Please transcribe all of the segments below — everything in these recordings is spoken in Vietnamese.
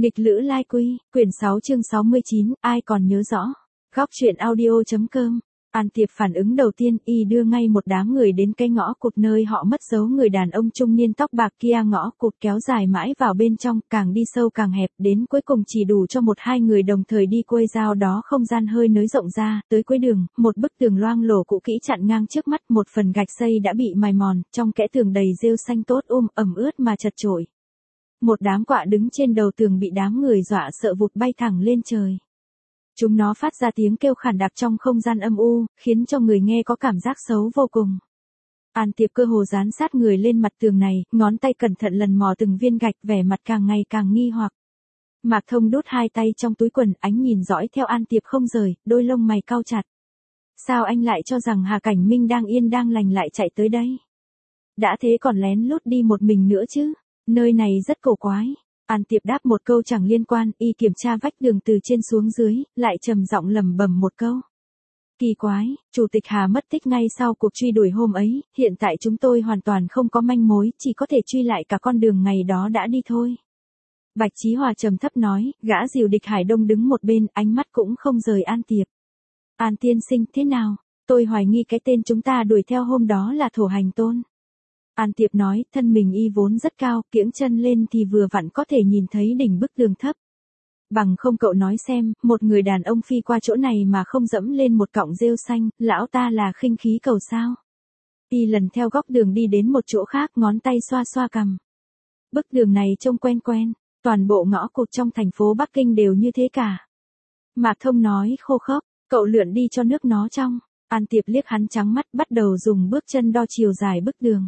Nghịch Lữ Lai Quy, quyển 6 chương 69, ai còn nhớ rõ. Góc truyện audio.com. An Tiệp phản ứng đầu tiên, y đưa ngay một đám người đến cái ngõ cụt nơi họ mất dấu người đàn ông trung niên tóc bạc kia. Ngõ cụt kéo dài mãi vào bên trong, càng đi sâu càng hẹp, đến cuối cùng chỉ đủ cho một hai người đồng thời đi quây giao đó. Không gian hơi nới rộng ra, tới cuối đường, một bức tường loang lổ cũ kỹ chặn ngang trước mắt, một phần gạch xây đã bị mài mòn, trong kẽ tường đầy rêu xanh tốt ẩm ướt mà chật chội. Một đám quạ đứng trên đầu tường bị đám người dọa sợ vụt bay thẳng lên trời. Chúng nó phát ra tiếng kêu khản đặc trong không gian âm u, khiến cho người nghe có cảm giác xấu vô cùng. An Tiệp cơ hồ dán sát người lên mặt tường này, ngón tay cẩn thận lần mò từng viên gạch, vẻ mặt càng ngày càng nghi hoặc. Mạc Thông đút hai tay trong túi quần, ánh nhìn dõi theo An Tiệp không rời, đôi lông mày cau chặt. Sao anh lại cho rằng Hà Cảnh Minh đang yên đang lành lại chạy tới đây? Đã thế còn lén lút đi một mình nữa chứ? Nơi này rất cổ quái. An Tiệp đáp một câu chẳng liên quan, y kiểm tra vách tường từ trên xuống dưới, lại trầm giọng lẩm bẩm một câu. Kỳ quái, Chủ tịch Hà mất tích ngay sau cuộc truy đuổi hôm ấy, hiện tại chúng tôi hoàn toàn không có manh mối, chỉ có thể truy lại cả con đường ngày đó đã đi thôi. Bạch Chí Hòa trầm thấp nói, gã dìu Địch Hải Đông đứng một bên, ánh mắt cũng không rời An Tiệp. An tiên sinh, thế nào? Tôi hoài nghi cái tên chúng ta đuổi theo hôm đó là Thổ Hành Tôn. An Tiệp nói, thân mình y vốn rất cao, kiễng chân lên thì vừa vặn có thể nhìn thấy đỉnh bức tường thấp. Bằng không cậu nói xem, một người đàn ông phi qua chỗ này mà không dẫm lên một cọng rêu xanh, lão ta là khinh khí cầu sao? Y lần theo góc đường đi đến một chỗ khác, ngón tay xoa xoa cằm. Bức tường này trông quen quen, toàn bộ ngõ cụt trong thành phố Bắc Kinh đều như thế cả. Mạc Thông nói khô khốc, cậu lượn đi cho nước nó trong. An Tiệp liếc hắn trắng mắt, bắt đầu dùng bước chân đo chiều dài bức tường.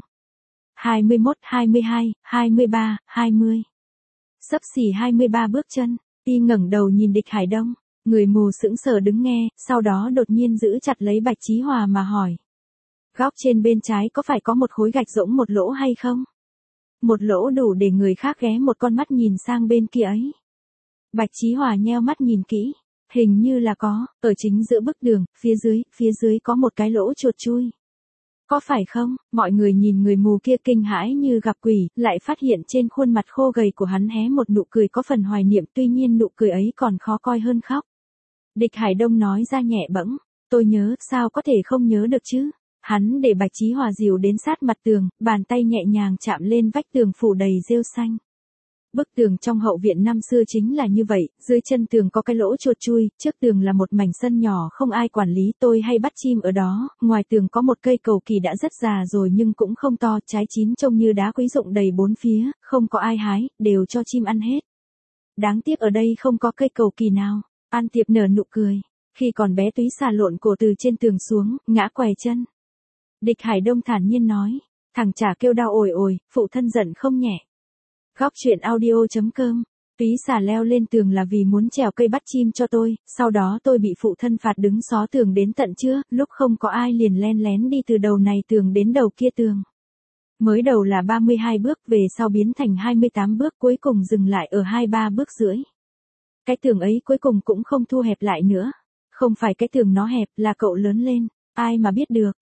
21, 22, 23, 20. Xấp xỉ 23 bước chân, y ngẩng đầu nhìn Địch Hải Đông, người mù sững sờ đứng nghe, sau đó đột nhiên giữ chặt lấy Bạch Chí Hòa mà hỏi. Góc trên bên trái có phải có một khối gạch rỗng một lỗ hay không? Một lỗ đủ để người khác ghé một con mắt nhìn sang bên kia ấy. Bạch Chí Hòa nheo mắt nhìn kỹ, hình như là có, ở chính giữa bức tường, phía dưới có một cái lỗ chuột chui. Có phải không? Mọi người nhìn người mù kia kinh hãi như gặp quỷ, lại phát hiện trên khuôn mặt khô gầy của hắn hé một nụ cười có phần hoài niệm, tuy nhiên nụ cười ấy còn khó coi hơn khóc. Địch Hải Đông nói ra nhẹ bẫng, tôi nhớ, sao có thể không nhớ được chứ? Hắn để Bạch Chí Hòa dìu đến sát mặt tường, bàn tay nhẹ nhàng chạm lên vách tường phủ đầy rêu xanh. Bức tường trong hậu viện năm xưa chính là như vậy, dưới chân tường có cái lỗ chuột chui, trước tường là một mảnh sân nhỏ không ai quản lý, tôi hay bắt chim ở đó, ngoài tường có một cây cầu kỳ đã rất già rồi nhưng cũng không to, trái chín trông như đá quý rụng đầy bốn phía, không có ai hái, đều cho chim ăn hết. Đáng tiếc ở đây không có cây cầu kỳ nào. An Tiệp nở nụ cười, khi còn bé túy xà lộn cổ từ trên tường xuống, ngã què chân. Địch Hải Đông thản nhiên nói, thằng chả kêu đau ồi ồi, phụ thân giận không nhẹ. Góc truyện audio.com. Túy xà leo lên tường là vì muốn trèo cây bắt chim cho tôi, sau đó tôi bị phụ thân phạt đứng xó tường đến tận trưa, lúc không có ai liền len lén đi từ đầu này tường đến đầu kia tường. Mới đầu là 32 bước, về sau biến thành 28 bước, cuối cùng dừng lại ở 23 bước rưỡi. Cái tường ấy cuối cùng cũng không thu hẹp lại nữa. Không phải cái tường nó hẹp, là cậu lớn lên, ai mà biết được,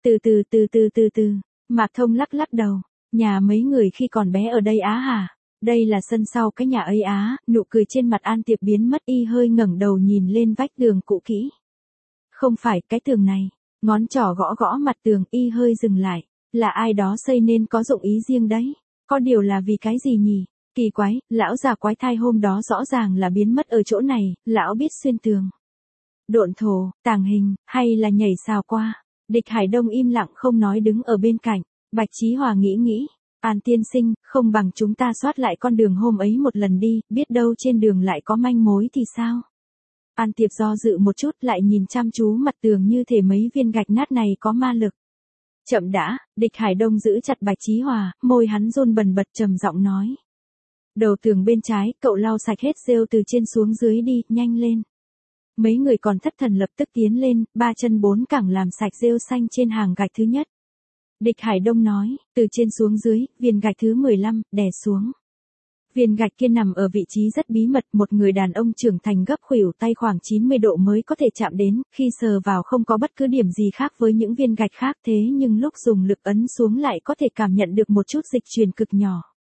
từ. Mạc Thông lắc lắc đầu, nhà mấy người khi còn bé ở đây á hả? Đây là sân sau cái nhà ấy á, nụ cười trên mặt An Tiệp biến mất, y hơi ngẩng đầu nhìn lên vách tường cũ kỹ. Không phải, cái tường này, ngón trỏ gõ gõ mặt tường, y hơi dừng lại, là ai đó xây nên có dụng ý riêng đấy, có điều là vì cái gì nhỉ? Kỳ quái, lão già quái thai hôm đó rõ ràng là biến mất ở chỗ này, lão biết xuyên tường. Độn thổ, tàng hình, hay là nhảy xào qua? Địch Hải Đông im lặng không nói đứng ở bên cạnh, Bạch Chí Hòa nghĩ. An tiên sinh, không bằng chúng ta soát lại con đường hôm ấy một lần đi, biết đâu trên đường lại có manh mối thì sao? An Tiệp do dự một chút, lại nhìn chăm chú mặt tường như thể mấy viên gạch nát này có ma lực. Chậm đã, Địch Hải Đông giữ chặt Bạch Chí Hòa, môi hắn run bần bật trầm giọng nói. Đầu tường bên trái, cậu lau sạch hết rêu từ trên xuống dưới đi, nhanh lên. Mấy người còn thất thần lập tức tiến lên, ba chân bốn cẳng làm sạch rêu xanh trên hàng gạch thứ nhất. Địch Hải Đông nói, từ trên xuống dưới, viên gạch thứ 15, đè xuống. Viên gạch kia nằm ở vị trí rất bí mật, một người đàn ông trưởng thành gấp khuỷu tay khoảng 90 độ mới có thể chạm đến, khi sờ vào không có bất cứ điểm gì khác với những viên gạch khác, thế nhưng lúc dùng lực ấn xuống lại có thể cảm nhận được một chút dịch truyền cực nhỏ.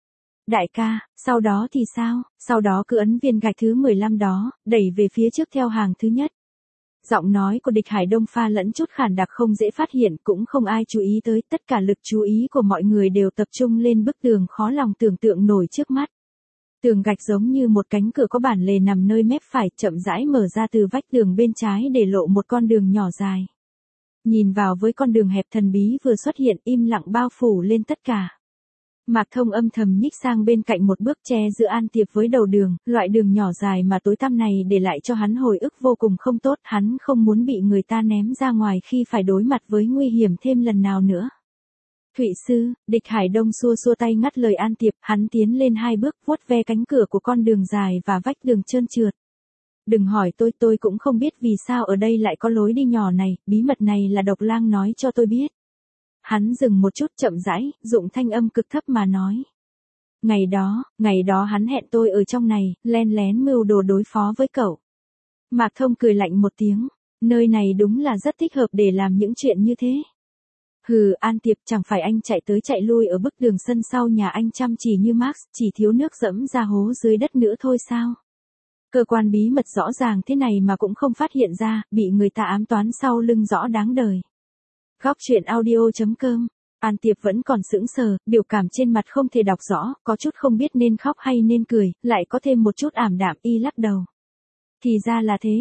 Đại ca, sau đó thì sao? Sau đó cứ ấn viên gạch thứ 15 đó, đẩy về phía trước theo hàng thứ nhất. Giọng nói của Địch Hải Đông pha lẫn chút khàn đặc không dễ phát hiện, cũng không ai chú ý tới, tất cả lực chú ý của mọi người đều tập trung lên bức tường khó lòng tưởng tượng nổi trước mắt. Tường gạch giống như một cánh cửa có bản lề nằm nơi mép phải, chậm rãi mở ra từ vách tường bên trái để lộ một con đường nhỏ dài. Nhìn vào với con đường hẹp thần bí vừa xuất hiện, im lặng bao phủ lên tất cả. Mạc Thông âm thầm nhích sang bên cạnh một bước, che giữa An Tiệp với đầu đường, loại đường nhỏ dài mà tối tăm này để lại cho hắn hồi ức vô cùng không tốt, hắn không muốn bị người ta ném ra ngoài khi phải đối mặt với nguy hiểm thêm lần nào nữa. Thụy sư, Địch Hải Đông xua xua tay ngắt lời An Tiệp, hắn tiến lên 2 bước, vuốt ve cánh cửa của con đường dài và vách đường trơn trượt. Đừng hỏi tôi cũng không biết vì sao ở đây lại có lối đi nhỏ này, bí mật này là Độc Lang nói cho tôi biết. Hắn dừng một chút, chậm rãi, dụng thanh âm cực thấp mà nói. Ngày đó hắn hẹn tôi ở trong này, len lén mưu đồ đối phó với cậu. Mạc Thông cười lạnh một tiếng, nơi này đúng là rất thích hợp để làm những chuyện như thế. Hừ, An Tiệp, chẳng phải anh chạy tới chạy lui ở bức tường sân sau nhà anh chăm chỉ như Max, chỉ thiếu nước dẫm ra hố dưới đất nữa thôi sao? Cơ quan bí mật rõ ràng thế này mà cũng không phát hiện ra, bị người ta ám toán sau lưng rõ đáng đời. Góc truyện audio.com. An Tiệp vẫn còn sững sờ, biểu cảm trên mặt không thể đọc rõ, có chút không biết nên khóc hay nên cười, lại có thêm một chút ảm đạm, y lắc đầu. Thì ra là thế,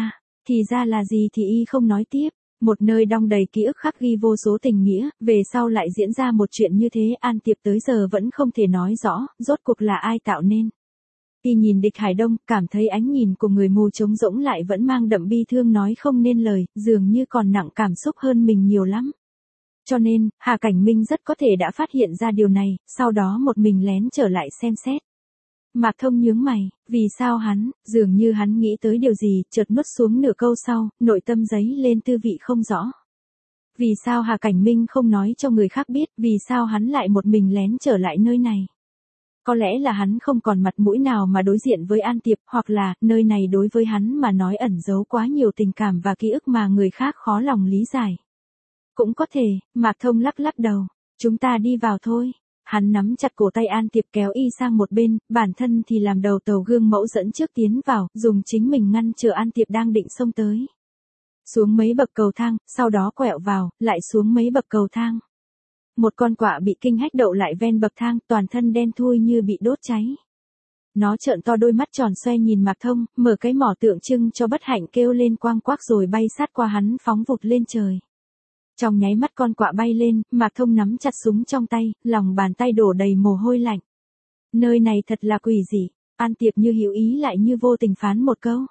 thì ra là gì thì y không nói tiếp. Một nơi đong đầy ký ức khắc ghi vô số tình nghĩa, về sau lại diễn ra một chuyện như thế, An Tiệp tới giờ vẫn không thể nói rõ, rốt cuộc là ai tạo nên. Y nhìn Địch Hải Đông, cảm thấy ánh nhìn của người mù trống rỗng lại vẫn mang đậm bi thương nói không nên lời, dường như còn nặng cảm xúc hơn mình nhiều lắm. Cho nên, Hà Cảnh Minh rất có thể đã phát hiện ra điều này, sau đó một mình lén trở lại xem xét. Mạc Thông nhướng mày, vì sao hắn, dường như hắn nghĩ tới điều gì, chợt nuốt xuống nửa câu sau, nội tâm dấy lên tư vị không rõ. Vì sao Hà Cảnh Minh không nói cho người khác biết, vì sao hắn lại một mình lén trở lại nơi này? Có lẽ là hắn không còn mặt mũi nào mà đối diện với An Tiệp, hoặc là, nơi này đối với hắn mà nói ẩn giấu quá nhiều tình cảm và ký ức mà người khác khó lòng lý giải. Cũng có thể, Mạc Thông lắc lắc đầu, chúng ta đi vào thôi. Hắn nắm chặt cổ tay An Tiệp kéo y sang một bên, bản thân thì làm đầu tàu gương mẫu dẫn trước tiến vào, dùng chính mình ngăn chờ An Tiệp đang định xông tới. Xuống mấy bậc cầu thang, sau đó quẹo vào, lại xuống mấy bậc cầu thang. Một con quạ bị kinh hách đậu lại ven bậc thang, toàn thân đen thui như bị đốt cháy. Nó trợn to đôi mắt tròn xoe nhìn Mạc Thông, mở cái mỏ tượng trưng cho bất hạnh kêu lên quang quác rồi bay sát qua hắn phóng vụt lên trời. Trong nháy mắt con quạ bay lên, Mạc Thông nắm chặt súng trong tay, lòng bàn tay đổ đầy mồ hôi lạnh. Nơi này thật là quỷ dị, An Tiệp như hiểu ý lại như vô tình phán một câu.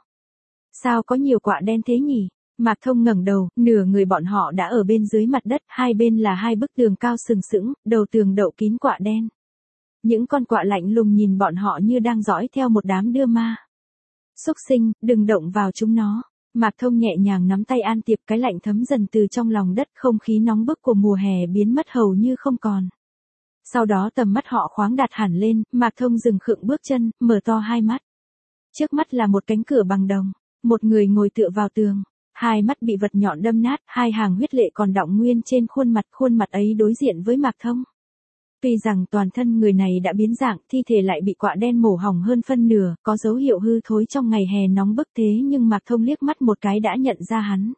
Sao có nhiều quạ đen thế nhỉ? Mạc Thông ngẩng đầu, nửa người bọn họ đã ở bên dưới mặt đất, hai bên là 2 bức tường cao sừng sững, đầu tường đậu kín quạ đen. Những con quạ lạnh lùng nhìn bọn họ như đang dõi theo một đám đưa ma. Xúc sinh, đừng động vào chúng nó. Mạc Thông nhẹ nhàng nắm tay An Tiệp, cái lạnh thấm dần từ trong lòng đất, không khí nóng bức của mùa hè biến mất hầu như không còn. Sau đó tầm mắt họ khoáng đạt hẳn lên, Mạc Thông dừng khựng bước chân, mở to hai mắt. Trước mắt là một cánh cửa bằng đồng, một người ngồi tựa vào tường, hai mắt bị vật nhọn đâm nát, 2 hàng huyết lệ còn đọng nguyên trên khuôn mặt ấy đối diện với Mạc Thông. Tuy rằng toàn thân người này đã biến dạng, thi thể lại bị quạ đen mổ hỏng hơn phân nửa, có dấu hiệu hư thối trong ngày hè nóng bức thế nhưng Mạc Thông liếc mắt một cái đã nhận ra hắn.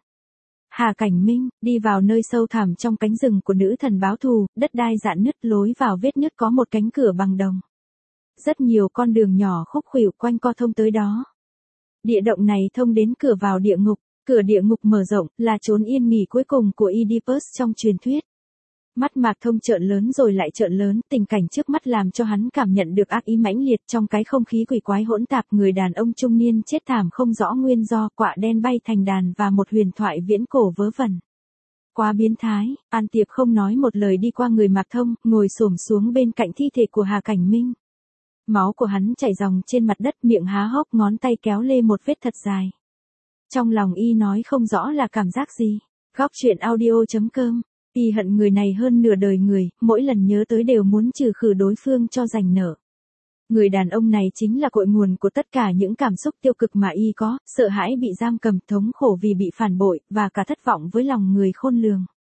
Hà Cảnh Minh, đi vào nơi sâu thẳm trong cánh rừng của nữ thần báo thù, đất đai rạn nứt, lối vào vết nứt có một cánh cửa bằng đồng. Rất nhiều con đường nhỏ khúc khuỷu quanh co thông tới đó. Địa động này thông đến cửa vào địa ngục, cửa địa ngục mở rộng, là chốn yên nghỉ cuối cùng của Oedipus trong truyền thuyết. Mắt Mạc Thông trợn lớn rồi lại trợn lớn, tình cảnh trước mắt làm cho hắn cảm nhận được ác ý mãnh liệt trong cái không khí quỷ quái hỗn tạp, người đàn ông trung niên chết thảm không rõ nguyên do, quạ đen bay thành đàn và một huyền thoại viễn cổ vớ vẩn. Quá biến thái, An Tiệp không nói một lời đi qua người Mạc Thông, ngồi xổm xuống bên cạnh thi thể của Hà Cảnh Minh. Máu của hắn chảy ròng trên mặt đất, miệng há hốc, ngón tay kéo lê một vết thật dài. Trong lòng y nói không rõ là cảm giác gì. Góc truyện audio.com. Y hận người này hơn nửa đời người, mỗi lần nhớ tới đều muốn trừ khử đối phương cho rành nợ. Người đàn ông này chính là cội nguồn của tất cả những cảm xúc tiêu cực mà y có, sợ hãi bị giam cầm, thống khổ vì bị phản bội, và cả thất vọng với lòng người khôn lường.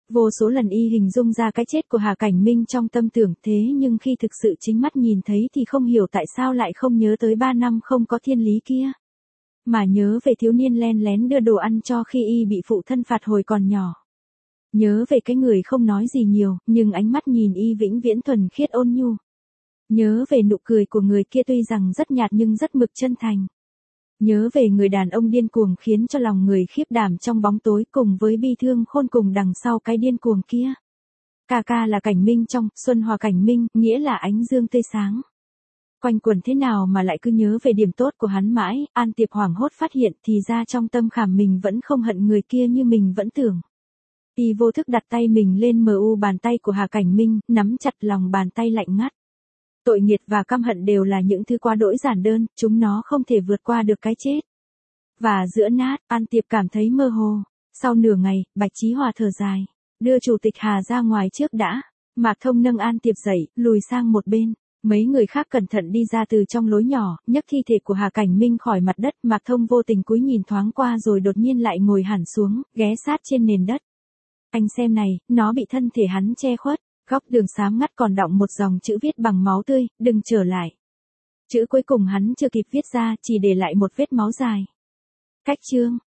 Vô số lần y hình dung ra cái chết của Hà Cảnh Minh trong tâm tưởng, thế nhưng khi thực sự chính mắt nhìn thấy thì không hiểu tại sao lại không nhớ tới 3 năm không có thiên lý kia. Mà nhớ về thiếu niên len lén đưa đồ ăn cho khi y bị phụ thân phạt hồi còn nhỏ. Nhớ về cái người không nói gì nhiều, nhưng ánh mắt nhìn y vĩnh viễn thuần khiết ôn nhu. Nhớ về nụ cười của người kia tuy rằng rất nhạt nhưng rất mực chân thành. Nhớ về người đàn ông điên cuồng khiến cho lòng người khiếp đảm trong bóng tối cùng với bi thương khôn cùng đằng sau cái điên cuồng kia. Ca ca là Cảnh Minh trong, Xuân Hòa Cảnh Minh, nghĩa là ánh dương tươi sáng. Quanh quẩn thế nào mà lại cứ nhớ về điểm tốt của hắn mãi, An Tiệp hoảng hốt phát hiện thì ra trong tâm khảm mình vẫn không hận người kia như mình vẫn tưởng. Y vô thức đặt tay mình lên bàn tay của Hà Cảnh Minh, nắm chặt lòng bàn tay lạnh ngắt. Tội nghiệt và căm hận đều là những thứ quá đỗi giản đơn, chúng nó không thể vượt qua được cái chết. Và giữa nát, An Tiệp cảm thấy mơ hồ. Sau nửa ngày, Bạch Chí Hòa thở dài. Đưa Chủ tịch Hà ra ngoài trước đã. Mạc Thông nâng An Tiệp dậy, lùi sang một bên. Mấy người khác cẩn thận đi ra từ trong lối nhỏ, nhấc thi thể của Hà Cảnh Minh khỏi mặt đất. Mạc Thông vô tình cúi nhìn thoáng qua rồi đột nhiên lại ngồi hẳn xuống, ghé sát trên nền đất. Anh xem này, nó bị thân thể hắn che khuất. Góc đường xám ngắt còn đọng một dòng chữ viết bằng máu tươi, đừng trở lại. Chữ cuối cùng hắn chưa kịp viết ra, chỉ để lại một vết máu dài. Cách chương.